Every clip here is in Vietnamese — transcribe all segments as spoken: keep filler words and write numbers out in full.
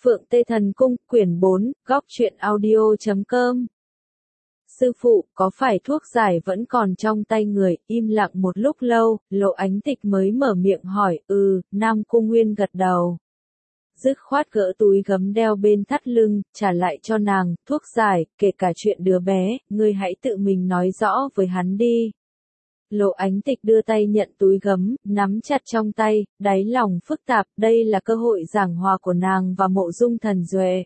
Phượng Tê Thần Cung, quyển bốn, góc truyện audio chấm com. Sư phụ, có phải thuốc giải vẫn còn trong tay người? Im lặng một lúc lâu, Lộ Ánh Tịch mới mở miệng hỏi. Ừ, Nam Cung Nguyên gật đầu. Dứt khoát gỡ túi gấm đeo bên thắt lưng, trả lại cho nàng. Thuốc giải, kể cả chuyện đứa bé, ngươi hãy tự mình nói rõ với hắn đi. Lộ Ánh Tịch đưa tay nhận túi gấm, nắm chặt trong tay, đáy lòng phức tạp. Đây là cơ hội giảng hòa của nàng và Mộ Dung Thần Duệ.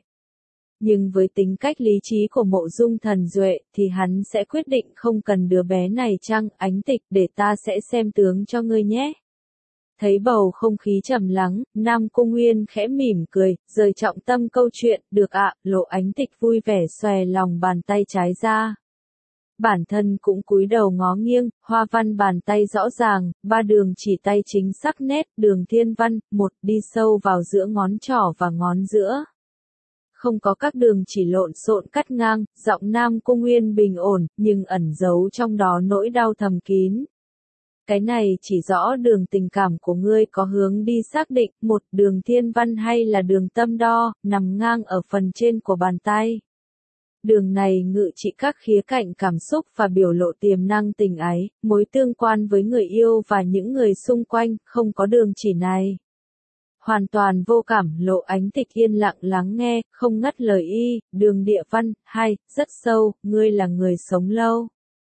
Nhưng với tính cách lý trí của Mộ Dung Thần Duệ, thì hắn sẽ quyết định không cần đứa bé này chăng? Ánh Tịch, để ta sẽ xem tướng cho ngươi nhé. Thấy bầu không khí trầm lắng, Nam Cung Nguyên khẽ mỉm cười, rời trọng tâm câu chuyện. Được ạ. Lộ Ánh Tịch vui vẻ xòe lòng bàn tay trái ra. Bản thân cũng cúi đầu ngó nghiêng, hoa văn bàn tay rõ ràng, ba đường chỉ tay chính sắc nét, đường thiên văn, một đi sâu vào giữa ngón trỏ và ngón giữa. Không có các đường chỉ lộn xộn cắt ngang, giọng Nam Cung Nguyên bình ổn, nhưng ẩn giấu trong đó nỗi đau thầm kín. Cái này chỉ rõ đường tình cảm của ngươi có hướng đi xác định, một đường thiên văn hay là đường tâm đo, nằm ngang ở phần trên của bàn tay. Đường này ngự trị các khía cạnh cảm xúc và biểu lộ tiềm năng tình ái, mối tương quan với người yêu và những người xung quanh, không có đường chỉ này. Hoàn toàn vô cảm. Lộ Ánh Tịch yên lặng lắng nghe, không ngắt lời y. Đường địa văn, hai, rất sâu, ngươi là người sống lâu.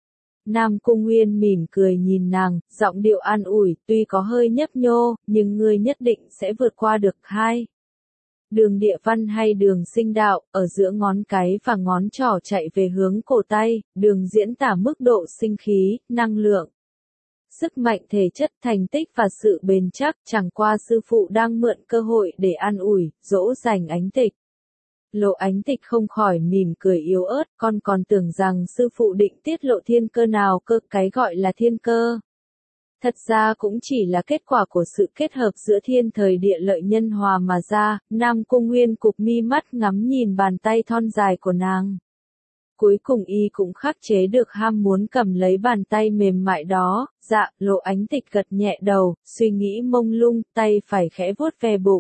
Nam Cung Nguyên mỉm cười nhìn nàng, giọng điệu an ủi, tuy có hơi nhấp nhô, nhưng ngươi nhất định sẽ vượt qua được. Hai. Đường địa văn hay đường sinh đạo, ở giữa ngón cái và ngón trỏ chạy về hướng cổ tay, đường diễn tả mức độ sinh khí, năng lượng, sức mạnh thể chất, thành tích và sự bền chắc. Chẳng qua sư phụ đang mượn cơ hội để an ủi, dỗ dành Ánh Tịch. Lộ Ánh Tịch không khỏi mỉm cười yếu ớt, con còn tưởng rằng sư phụ định tiết lộ thiên cơ nào cơ. Cái gọi là thiên cơ, thật ra cũng chỉ là kết quả của sự kết hợp giữa thiên thời địa lợi nhân hòa mà ra. Nam Cung Nguyên cụp mi mắt ngắm nhìn bàn tay thon dài của nàng. Cuối cùng y cũng khắc chế được ham muốn cầm lấy bàn tay mềm mại đó. Dạ. Lộ Ánh Tịch gật nhẹ đầu, suy nghĩ mông lung, tay phải khẽ vuốt ve bụng.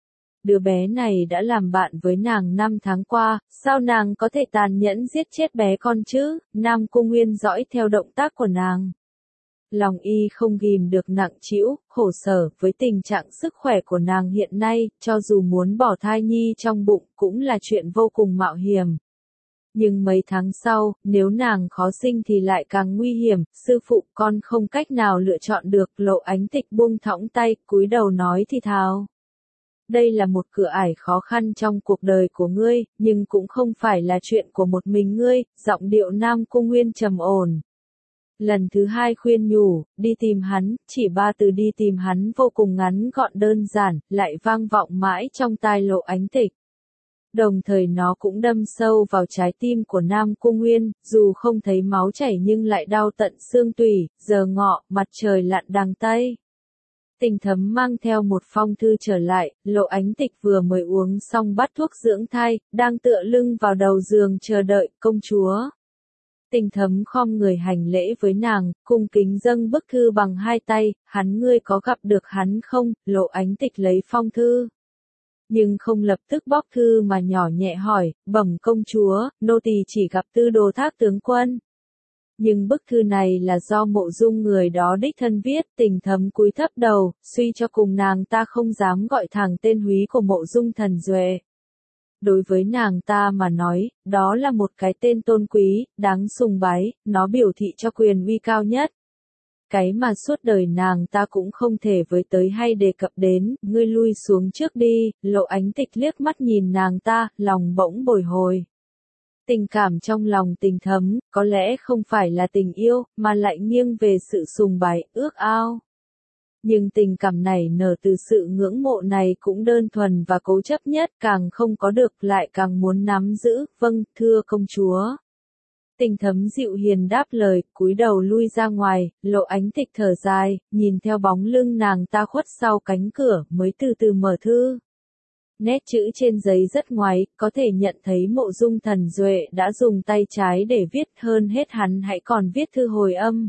Đứa bé này đã làm bạn với nàng năm tháng qua, sao nàng có thể tàn nhẫn giết chết bé con chứ? Nam Cung Nguyên dõi theo động tác của nàng. Lòng y không ghìm được nặng trĩu, khổ sở. Với tình trạng sức khỏe của nàng hiện nay, cho dù muốn bỏ thai nhi trong bụng cũng là chuyện vô cùng mạo hiểm. Nhưng mấy tháng sau, nếu nàng khó sinh thì lại càng nguy hiểm. Sư phụ, con không cách nào lựa chọn được. Lộ Ánh Tịch buông thõng tay, cúi đầu nói thì thào. Đây là một cửa ải khó khăn trong cuộc đời của ngươi, nhưng cũng không phải là chuyện của một mình ngươi. Giọng điệu Nam Cung Nguyên trầm ổn. Lần thứ hai khuyên nhủ, đi tìm hắn, chỉ ba từ đi tìm hắn vô cùng ngắn gọn đơn giản, lại vang vọng mãi trong tai Lộ Ánh Tịch. Đồng thời nó cũng đâm sâu vào trái tim của Nam Cung Nguyên, dù không thấy máu chảy nhưng lại đau tận xương tủy. Giờ ngọ, mặt trời lặn đằng Tây. Tình Thấm mang theo một phong thư trở lại. Lộ Ánh Tịch vừa mới uống xong bát thuốc dưỡng thai, đang tựa lưng vào đầu giường chờ đợi. Công chúa. Tình Thấm khom người hành lễ với nàng, cung kính dâng bức thư bằng hai tay. Hắn, ngươi có gặp được hắn không? Lộ Ánh Tịch lấy phong thư, nhưng không lập tức bóc thư mà nhỏ nhẹ hỏi. Bẩm công chúa, nô tỳ chỉ gặp Tư Đồ Thác tướng quân. Nhưng bức thư này là do Mộ Dung người đó đích thân viết. Tình Thấm cúi thấp đầu, suy cho cùng nàng ta không dám gọi thẳng tên húy của Mộ Dung Thần Duệ. Đối với nàng ta mà nói, đó là một cái tên tôn quý, đáng sùng bái, nó biểu thị cho quyền uy cao nhất. Cái mà suốt đời nàng ta cũng không thể với tới hay đề cập đến. Ngươi lui xuống trước đi. Lộ Ánh Tịch liếc mắt nhìn nàng ta, lòng bỗng bồi hồi. Tình cảm trong lòng Tình Thấm, có lẽ không phải là tình yêu, mà lại nghiêng về sự sùng bái, ước ao. Nhưng tình cảm này nở từ sự ngưỡng mộ này cũng đơn thuần và cố chấp nhất, càng không có được lại càng muốn nắm giữ. Vâng, thưa công chúa. Tình Thấm dịu hiền đáp lời, cúi đầu lui ra ngoài. Lộ Ánh Tịch thở dài, nhìn theo bóng lưng nàng ta khuất sau cánh cửa, mới từ từ mở thư. Nét chữ trên giấy rất ngoáy, có thể nhận thấy Mộ Dung Thần Duệ đã dùng tay trái để viết, hơn hết hắn hãy còn viết thư hồi âm.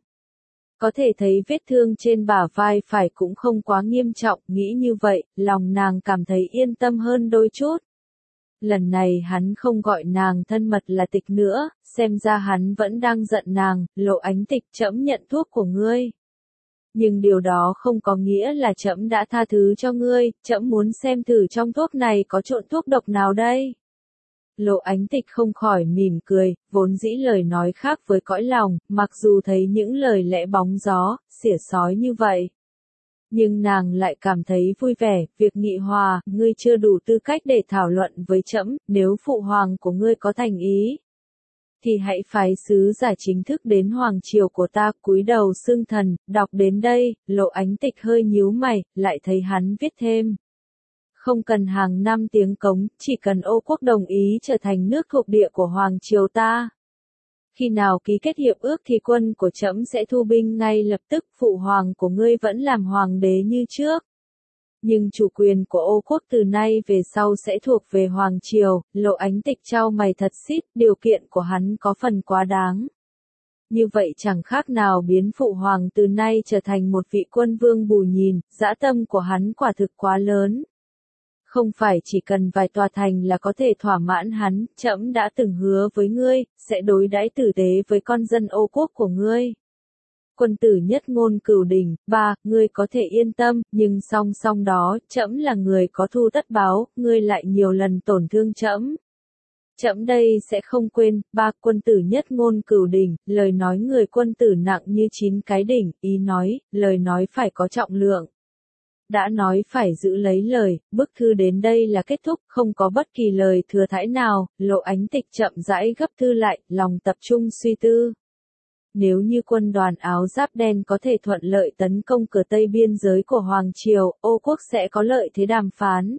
Có thể thấy vết thương trên bả vai phải cũng không quá nghiêm trọng. Nghĩ như vậy, lòng nàng cảm thấy yên tâm hơn đôi chút. Lần này hắn không gọi nàng thân mật là tịch nữa, xem ra hắn vẫn đang giận nàng. Lộ Ánh Tịch, trẫm nhận thuốc của ngươi. Nhưng điều đó không có nghĩa là trẫm đã tha thứ cho ngươi, trẫm muốn xem thử trong thuốc này có trộn thuốc độc nào đây. Lộ Ánh Tịch không khỏi mỉm cười, vốn dĩ lời nói khác với cõi lòng, mặc dù thấy những lời lẽ bóng gió, xỉa xói như vậy. Nhưng nàng lại cảm thấy vui vẻ, việc nghị hòa, ngươi chưa đủ tư cách để thảo luận với trẫm, nếu phụ hoàng của ngươi có thành ý. Thì hãy phái sứ giả chính thức đến hoàng triều của ta, cúi đầu xưng thần. Đọc đến đây, Lộ Ánh Tịch hơi nhíu mày, lại thấy hắn viết thêm. Không cần hàng năm tiếng cống, chỉ cần Ô Quốc đồng ý trở thành nước thuộc địa của hoàng triều ta. Khi nào ký kết hiệp ước thì quân của trẫm sẽ thu binh ngay lập tức, phụ hoàng của ngươi vẫn làm hoàng đế như trước. Nhưng chủ quyền của Ô Quốc từ nay về sau sẽ thuộc về hoàng triều. Lộ Ánh Tịch chau mày thật xít, điều kiện của hắn có phần quá đáng. Như vậy chẳng khác nào biến phụ hoàng từ nay trở thành một vị quân vương bù nhìn, dã tâm của hắn quả thực quá lớn. Không phải chỉ cần vài tòa thành là có thể thỏa mãn hắn, trẫm đã từng hứa với ngươi, sẽ đối đãi tử tế với con dân Ô Quốc của ngươi. Quân tử nhất ngôn cửu đỉnh. Ba, ngươi có thể yên tâm, nhưng song song đó, trẫm là người có thu tất báo, ngươi lại nhiều lần tổn thương trẫm. Trẫm đây sẽ không quên. Ba, quân tử nhất ngôn cửu đỉnh, lời nói người quân tử nặng như chín cái đỉnh, ý nói, lời nói phải có trọng lượng. Đã nói phải giữ lấy lời, bức thư đến đây là kết thúc, không có bất kỳ lời thừa thãi nào. Lộ Ánh Tịch chậm rãi gấp thư lại, lòng tập trung suy tư. Nếu như quân đoàn áo giáp đen có thể thuận lợi tấn công cửa Tây biên giới của Hoàng Triều, Ô Quốc sẽ có lợi thế đàm phán.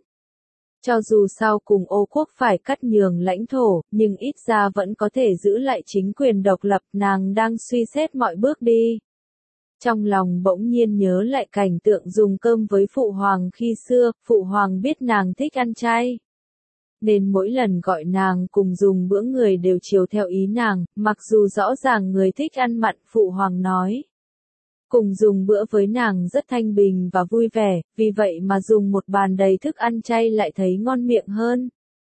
Cho dù sau cùng Ô Quốc phải cắt nhường lãnh thổ, nhưng ít ra vẫn có thể giữ lại chính quyền độc lập. Nàng đang suy xét mọi bước đi. Trong lòng bỗng nhiên nhớ lại cảnh tượng dùng cơm với phụ hoàng khi xưa, phụ hoàng biết nàng thích ăn chay. Nên mỗi lần gọi nàng cùng dùng bữa người đều chiều theo ý nàng, mặc dù rõ ràng người thích ăn mặn, phụ hoàng nói. Cùng dùng bữa với nàng rất thanh bình và vui vẻ, vì vậy mà dùng một bàn đầy thức ăn chay lại thấy ngon miệng hơn.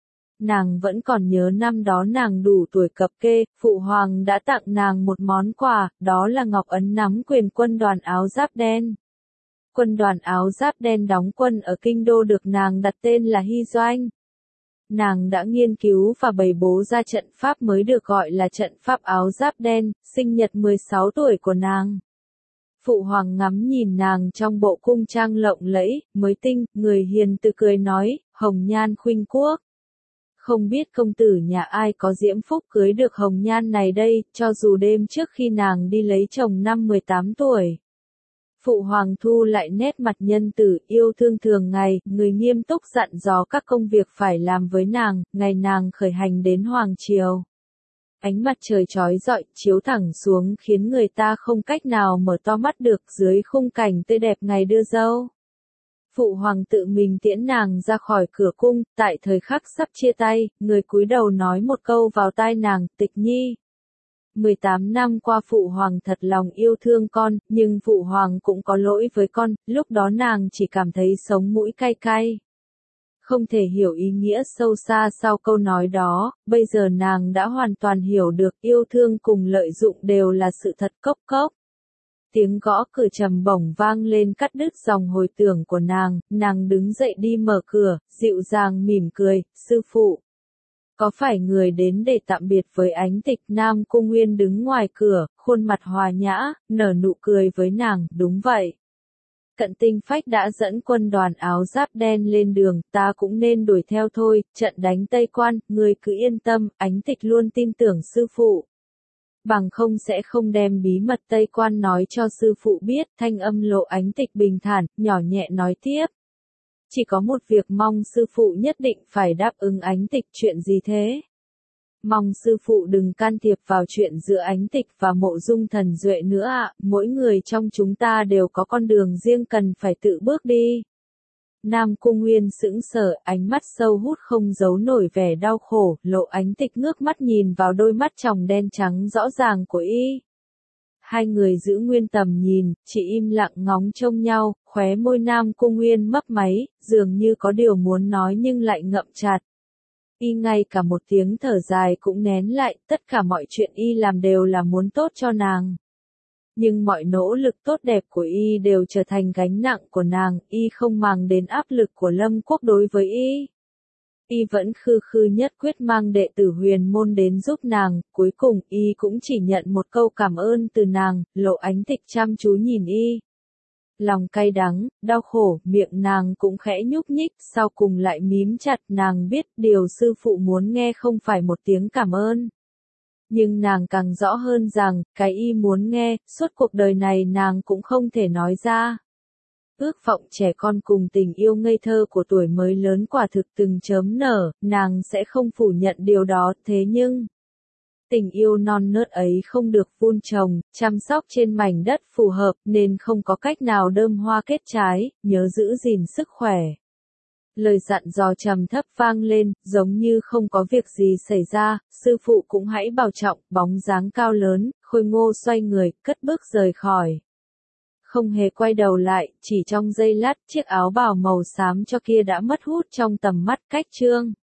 Nàng vẫn còn nhớ năm đó nàng đủ tuổi cập kê, phụ hoàng đã tặng nàng một món quà, đó là ngọc ấn nắm quyền quân đoàn áo giáp đen. Quân đoàn áo giáp đen đóng quân ở kinh đô được nàng đặt tên là Hy Doanh. Nàng đã nghiên cứu và bày bố ra trận pháp mới được gọi là trận pháp áo giáp đen, sinh nhật mười sáu tuổi của nàng. Phụ hoàng ngắm nhìn nàng trong bộ cung trang lộng lẫy, mới tinh, người hiền từ cười nói, hồng nhan khuynh quốc. Không biết công tử nhà ai có diễm phúc cưới được hồng nhan này đây, cho dù đêm trước khi nàng đi lấy chồng năm mười tám tuổi. Phụ hoàng thu lại nét mặt nhân tử, yêu thương thường ngày, người nghiêm túc dặn dò các công việc phải làm với nàng, ngày nàng khởi hành đến Hoàng Triều. Ánh mặt trời chói rọi, chiếu thẳng xuống khiến người ta không cách nào mở to mắt được dưới khung cảnh tươi đẹp ngày đưa dâu. Phụ hoàng tự mình tiễn nàng ra khỏi cửa cung, tại thời khắc sắp chia tay, người cúi đầu nói một câu vào tai nàng, Tịch Nhi. mười tám năm qua phụ hoàng thật lòng yêu thương con, nhưng phụ hoàng cũng có lỗi với con, lúc đó nàng chỉ cảm thấy sống mũi cay cay. Không thể hiểu ý nghĩa sâu xa sau câu nói đó, bây giờ nàng đã hoàn toàn hiểu được yêu thương cùng lợi dụng đều là sự thật. Cốc cốc. Tiếng gõ cửa trầm bổng vang lên cắt đứt dòng hồi tưởng của nàng, nàng đứng dậy đi mở cửa, dịu dàng mỉm cười, sư phụ. Có phải người đến để tạm biệt với Ánh Tịch? Nam Cung Nguyên đứng ngoài cửa, khuôn mặt hòa nhã, nở nụ cười với nàng, đúng vậy. Cận Tinh Phách đã dẫn quân đoàn áo giáp đen lên đường, ta cũng nên đuổi theo thôi, trận đánh Tây Quan, người cứ yên tâm, Ánh Tịch luôn tin tưởng sư phụ. Bằng không sẽ không đem bí mật Tây Quan nói cho sư phụ biết. Thanh âm Lộ Ánh Tịch bình thản, nhỏ nhẹ nói tiếp. Chỉ có một việc mong sư phụ nhất định phải đáp ứng Ánh Tịch. Chuyện gì thế? Mong sư phụ đừng can thiệp vào chuyện giữa Ánh Tịch và Mộ Dung Thần Duệ nữa ạ, mỗi người trong chúng ta đều có con đường riêng cần phải tự bước đi. Nam Cung Nguyên sững sờ, ánh mắt sâu hút không giấu nổi vẻ đau khổ. Lộ Ánh Tịch ngước mắt nhìn vào đôi mắt tròng đen trắng rõ ràng của y. Hai người giữ nguyên tầm nhìn, chỉ im lặng ngóng trông nhau, khóe môi Nam Cung Nguyên mấp máy, dường như có điều muốn nói nhưng lại ngậm chặt. Y ngay cả một tiếng thở dài cũng nén lại, tất cả mọi chuyện Y làm đều là muốn tốt cho nàng. Nhưng mọi nỗ lực tốt đẹp của Y đều trở thành gánh nặng của nàng, Y không màng đến áp lực của Lâm Quốc đối với Y. Y vẫn khư khư nhất quyết mang đệ tử huyền môn đến giúp nàng, cuối cùng Y cũng chỉ nhận một câu cảm ơn từ nàng. Lộ Ánh Tịch chăm chú nhìn Y. Lòng cay đắng, đau khổ, miệng nàng cũng khẽ nhúc nhích, sau cùng lại mím chặt. Nàng biết điều sư phụ muốn nghe không phải một tiếng cảm ơn. Nhưng nàng càng rõ hơn rằng, cái Y muốn nghe, suốt cuộc đời này nàng cũng không thể nói ra. Ước vọng trẻ con cùng tình yêu ngây thơ của tuổi mới lớn quả thực từng chớm nở, nàng sẽ không phủ nhận điều đó, thế nhưng tình yêu non nớt ấy không được vun trồng, chăm sóc trên mảnh đất phù hợp nên không có cách nào đơm hoa kết trái, nhớ giữ gìn sức khỏe. Lời dặn dò trầm thấp vang lên, giống như không có việc gì xảy ra, sư phụ cũng hãy bảo trọng. Bóng dáng cao lớn, khôi ngô xoay người, cất bước rời khỏi. Không hề quay đầu lại, chỉ trong giây lát chiếc áo bào màu xám cho kia đã mất hút trong tầm mắt Cách Trương.